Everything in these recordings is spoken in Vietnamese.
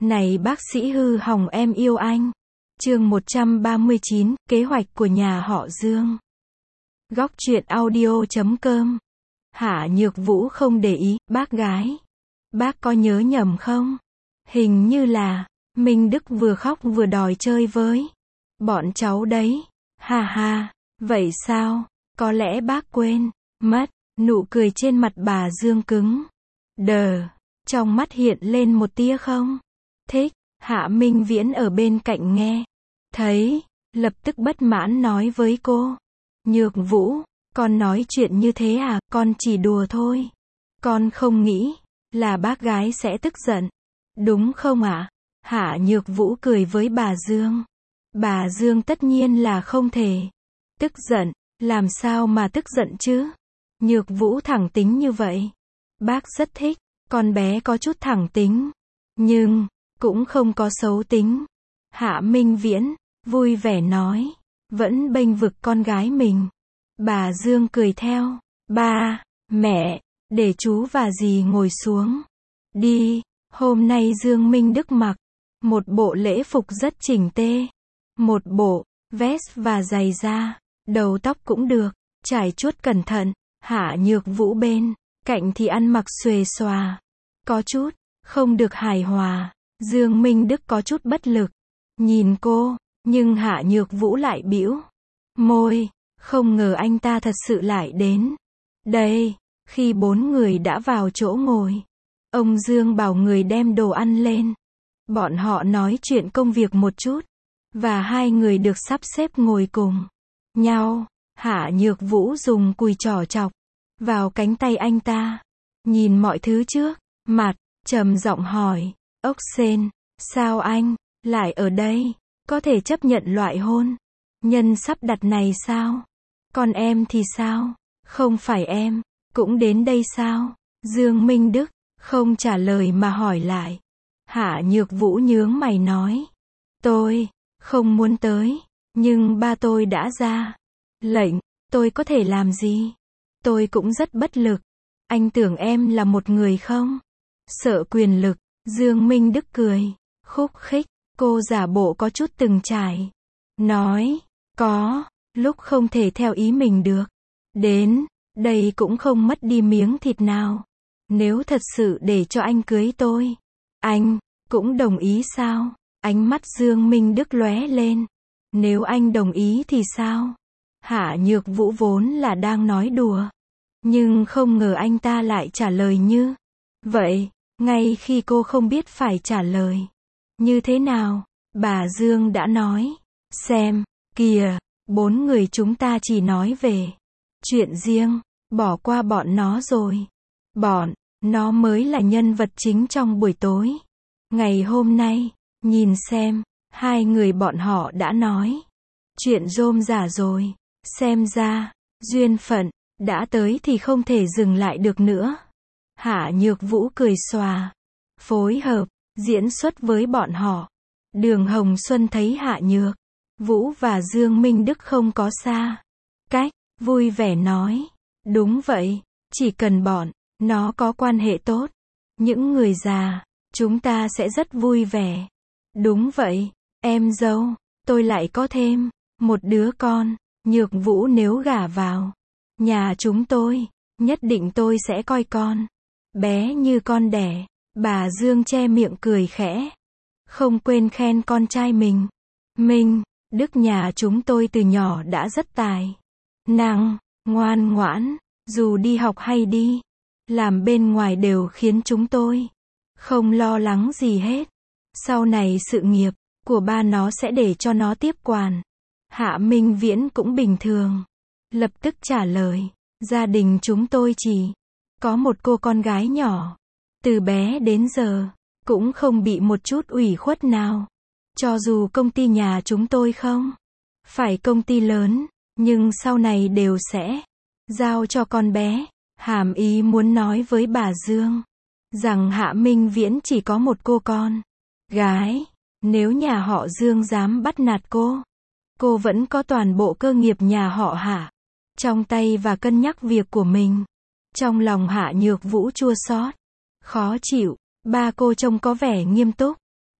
Này bác sĩ hư hỏng em yêu anh. Chương 139, kế hoạch của nhà họ Dương. Góc truyện audio.com. Hạ Nhược Vũ không để ý, bác gái. Bác có nhớ nhầm không? Hình như là, Minh Đức vừa khóc vừa đòi chơi với bọn cháu đấy. Ha ha, vậy sao? Có lẽ bác quên mất. Nụ cười trên mặt bà Dương cứng đờ, trong mắt hiện lên một tia không thích. Hạ Minh Viễn ở bên cạnh nghe thấy, lập tức bất mãn nói với cô. Nhược Vũ, con nói chuyện như thế à? Con chỉ đùa thôi. Con không nghĩ là bác gái sẽ tức giận, đúng không ạ? Hạ Nhược Vũ cười với bà Dương. Bà Dương tất nhiên là không thể tức giận, làm sao mà tức giận chứ? Nhược Vũ thẳng tính như vậy. Bác rất thích, con bé có chút thẳng tính, nhưng cũng không có xấu tính. Hạ Minh Viễn vui vẻ nói, vẫn bênh vực con gái mình. Bà Dương cười theo. Ba, mẹ, để chú và dì ngồi xuống đi. Hôm nay Dương Minh Đức mặc một bộ lễ phục rất chỉnh tê, một bộ vest và giày da, đầu tóc cũng được trải chuốt cẩn thận. Hạ Nhược Vũ bên cạnh thì ăn mặc xuề xòa, có chút không được hài hòa. Dương Minh Đức có chút bất lực nhìn cô, nhưng Hạ Nhược Vũ lại bĩu môi, không ngờ anh ta thật sự lại đến đây. Khi bốn người đã vào chỗ ngồi, ông Dương bảo người đem đồ ăn lên. Bọn họ nói chuyện công việc một chút, và hai người được sắp xếp ngồi cùng nhau. Hạ Nhược Vũ dùng cùi trỏ chọc vào cánh tay anh ta, nhìn mọi thứ trước mặt, trầm giọng hỏi, ốc sên, sao anh lại ở đây? Có thể chấp nhận loại hôn nhân sắp đặt này sao? Còn em thì sao? Không phải em cũng đến đây sao? Dương Minh Đức không trả lời mà hỏi lại. Hạ Nhược Vũ nhướng mày nói, tôi không muốn tới, nhưng ba tôi đã ra lệnh, tôi có thể làm gì? Tôi cũng rất bất lực. Anh tưởng em là một người không sợ quyền lực? Dương Minh Đức cười khúc khích. Cô giả bộ có chút từng trải, nói, có lúc không thể theo ý mình được. Đến đây cũng không mất đi miếng thịt nào. Nếu thật sự để cho anh cưới tôi, anh cũng đồng ý sao? Ánh mắt Dương Minh Đức lóe lên. Nếu anh đồng ý thì sao? Hạ Nhược Vũ vốn là đang nói đùa, nhưng không ngờ anh ta lại trả lời như vậy, ngay khi cô không biết phải trả lời như thế nào. Bà Dương đã nói, xem kìa, bốn người chúng ta chỉ nói về chuyện riêng, bỏ qua bọn nó rồi. Bọn nó mới là nhân vật chính trong buổi tối ngày hôm nay. Nhìn xem, hai người bọn họ đã nói chuyện rôm rả rồi. Xem ra, duyên phận đã tới thì không thể dừng lại được nữa. Hạ Nhược Vũ cười xòa, phối hợp diễn xuất với bọn họ. Đường Hồng Xuân thấy Hạ Nhược Vũ và Dương Minh Đức không có xa cách, vui vẻ nói, đúng vậy, chỉ cần bọn nó có quan hệ tốt, những người già, chúng ta sẽ rất vui vẻ. Đúng vậy, em dâu, tôi lại có thêm một đứa con. Nhược Vũ nếu gả vào nhà chúng tôi, nhất định tôi sẽ coi con bé như con đẻ. Bà Dương che miệng cười khẽ, không quên khen con trai mình. Minh Đức nhà chúng tôi từ nhỏ đã rất tài năng, ngoan ngoãn, dù đi học hay đi làm bên ngoài đều khiến chúng tôi không lo lắng gì hết. Sau này sự nghiệp của ba nó sẽ để cho nó tiếp quản. Hạ Minh Viễn cũng bình thường, lập tức trả lời, gia đình chúng tôi chỉ có một cô con gái nhỏ, từ bé đến giờ cũng không bị một chút ủy khuất nào. Cho dù công ty nhà chúng tôi không phải công ty lớn, nhưng sau này đều sẽ giao cho con bé. Hàm ý muốn nói với bà Dương rằng Hạ Minh Viễn chỉ có một cô con gái. Nếu nhà họ Dương dám bắt nạt cô vẫn có toàn bộ cơ nghiệp nhà họ Hạ trong tay và cân nhắc việc của mình. Trong lòng Hạ Nhược Vũ chua xót, khó chịu. Ba cô trông có vẻ nghiêm túc,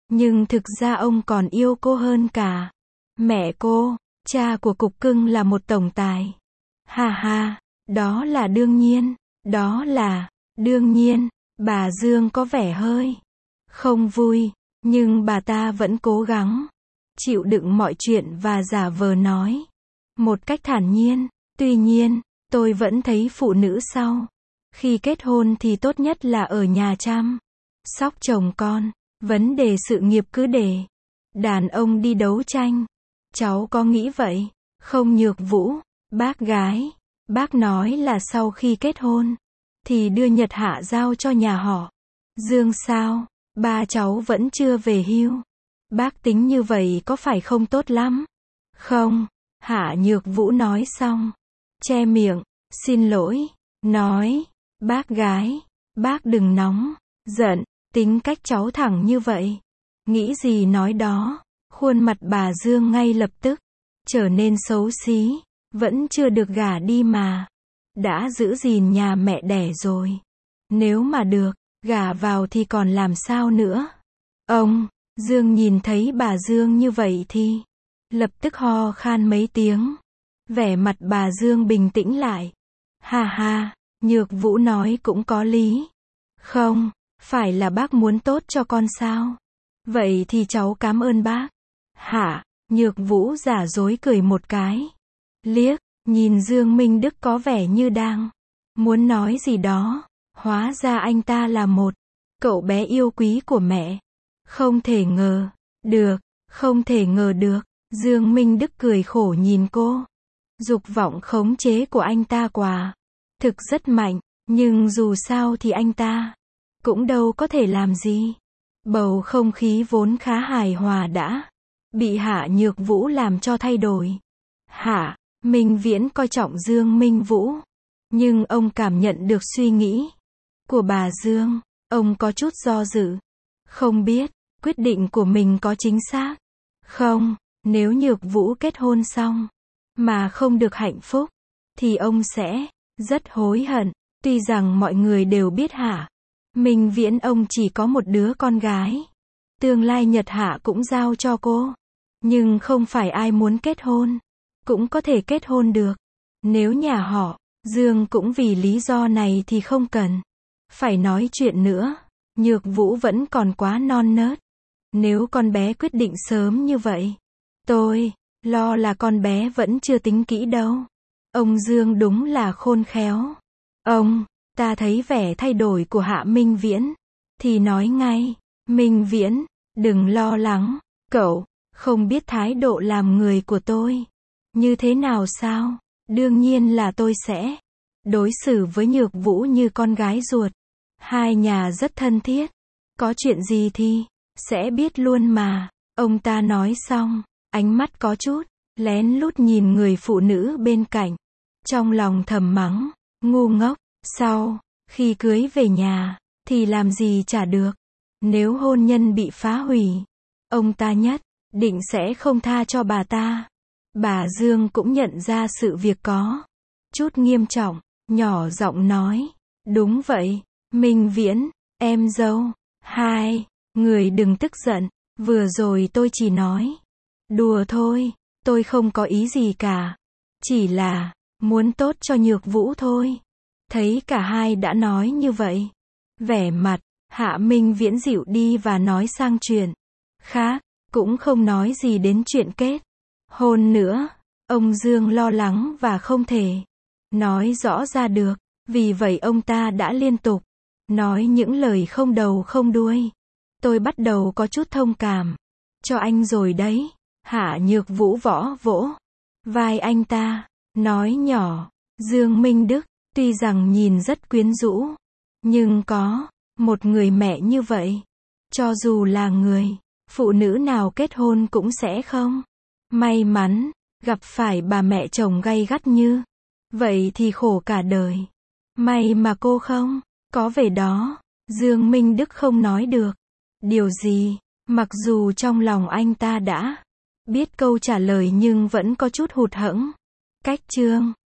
Nhưng thực ra ông còn yêu cô hơn cả mẹ cô. Cha của Cục Cưng là một tổng tài. Ha ha, đó là đương nhiên, đó là đương nhiên. Bà Dương có vẻ hơi không vui, nhưng bà ta vẫn cố gắng chịu đựng mọi chuyện và giả vờ nói một cách thản nhiên. Tuy nhiên, tôi vẫn thấy phụ nữ sau khi kết hôn thì tốt nhất là ở nhà chăm sóc chồng con. Vấn đề sự nghiệp cứ để đàn ông đi đấu tranh. Cháu có nghĩ vậy không Nhược Vũ? Bác gái, bác nói là sau khi kết hôn thì đưa Nhật Hạ giao cho nhà họ Dương sao? Ba cháu vẫn chưa về hưu. Bác tính như vậy có phải không tốt lắm? Không, Hạ Nhược Vũ nói xong, che miệng, xin lỗi, nói, bác gái, bác đừng nóng, giận, tính cách cháu thẳng như vậy. Nghĩ gì nói đó. Khuôn mặt bà Dương ngay lập tức trở nên xấu xí. Vẫn chưa được gả đi mà đã giữ gìn nhà mẹ đẻ rồi. Nếu mà được gả vào thì còn làm sao nữa. Ông Dương nhìn thấy bà Dương như vậy thì lập tức ho khan mấy tiếng. Vẻ mặt bà Dương bình tĩnh lại. Ha ha, Nhược Vũ nói cũng có lý. Không, phải là bác muốn tốt cho con sao? Vậy thì cháu cảm ơn bác. Hả? Nhược Vũ giả dối cười một cái. Liếc, nhìn Dương Minh Đức có vẻ như đang muốn nói gì đó. Hóa ra anh ta là một cậu bé yêu quý của mẹ. Không thể ngờ được, không thể ngờ được. Dương Minh Đức cười khổ nhìn cô. Dục vọng khống chế của anh ta quả thực rất mạnh, nhưng dù sao thì anh ta cũng đâu có thể làm gì. Bầu không khí vốn khá hài hòa đã bị Hạ Nhược Vũ làm cho thay đổi. Hạ Minh Viễn coi trọng Dương Minh Vũ, nhưng ông cảm nhận được suy nghĩ của bà Dương. Ông có chút do dự. Không biết quyết định của mình có chính xác không. Nếu Nhược Vũ kết hôn xong mà không được hạnh phúc thì ông sẽ rất hối hận. Tuy rằng mọi người đều biết Hạ Minh Viễn ông chỉ có một đứa con gái. Tương lai Nhật Hạ cũng giao cho cô. Nhưng không phải ai muốn kết hôn cũng có thể kết hôn được. Nếu nhà họ Dương cũng vì lý do này thì không cần phải nói chuyện nữa. Nhược Vũ vẫn còn quá non nớt. Nếu con bé quyết định sớm như vậy, tôi lo là con bé vẫn chưa tính kỹ đâu. Ông Dương đúng là khôn khéo. Ông ta thấy vẻ thay đổi của Hạ Minh Viễn thì nói ngay. Minh Viễn, đừng lo lắng. Cậu không biết thái độ làm người của tôi như thế nào sao? Đương nhiên là tôi sẽ đối xử với Nhược Vũ như con gái ruột. Hai nhà rất thân thiết. Có chuyện gì thì sẽ biết luôn mà. Ông ta nói xong, ánh mắt có chút lén lút nhìn người phụ nữ bên cạnh. Trong lòng thầm mắng, ngu ngốc. Sau khi cưới về nhà thì làm gì chả được. Nếu hôn nhân bị phá hủy, ông ta nhất định sẽ không tha cho bà ta. Bà Dương cũng nhận ra sự việc có chút nghiêm trọng, nhỏ giọng nói, đúng vậy, Minh Viễn, em dâu. Hai người đừng tức giận, vừa rồi tôi chỉ nói đùa thôi, tôi không có ý gì cả. Chỉ là muốn tốt cho Nhược Vũ thôi. Thấy cả hai đã nói như vậy, vẻ mặt Hạ Minh Viễn dịu đi và nói sang chuyện khác, cũng không nói gì đến chuyện kết hôn nữa. Ông Dương lo lắng và không thể nói rõ ra được. Vì vậy ông ta đã liên tục nói những lời không đầu không đuôi. Tôi bắt đầu có chút thông cảm cho anh rồi đấy. Hạ Nhược Vũ vỗ vai anh ta, nói nhỏ, Dương Minh Đức, tuy rằng nhìn rất quyến rũ, nhưng có một người mẹ như vậy, cho dù là người phụ nữ nào kết hôn cũng sẽ không may mắn gặp phải bà mẹ chồng gay gắt như vậy thì khổ cả đời. May mà cô không có về đó. Dương Minh Đức không nói được điều gì, mặc dù trong lòng anh ta đã biết câu trả lời nhưng vẫn có chút hụt hẫng. Cách chương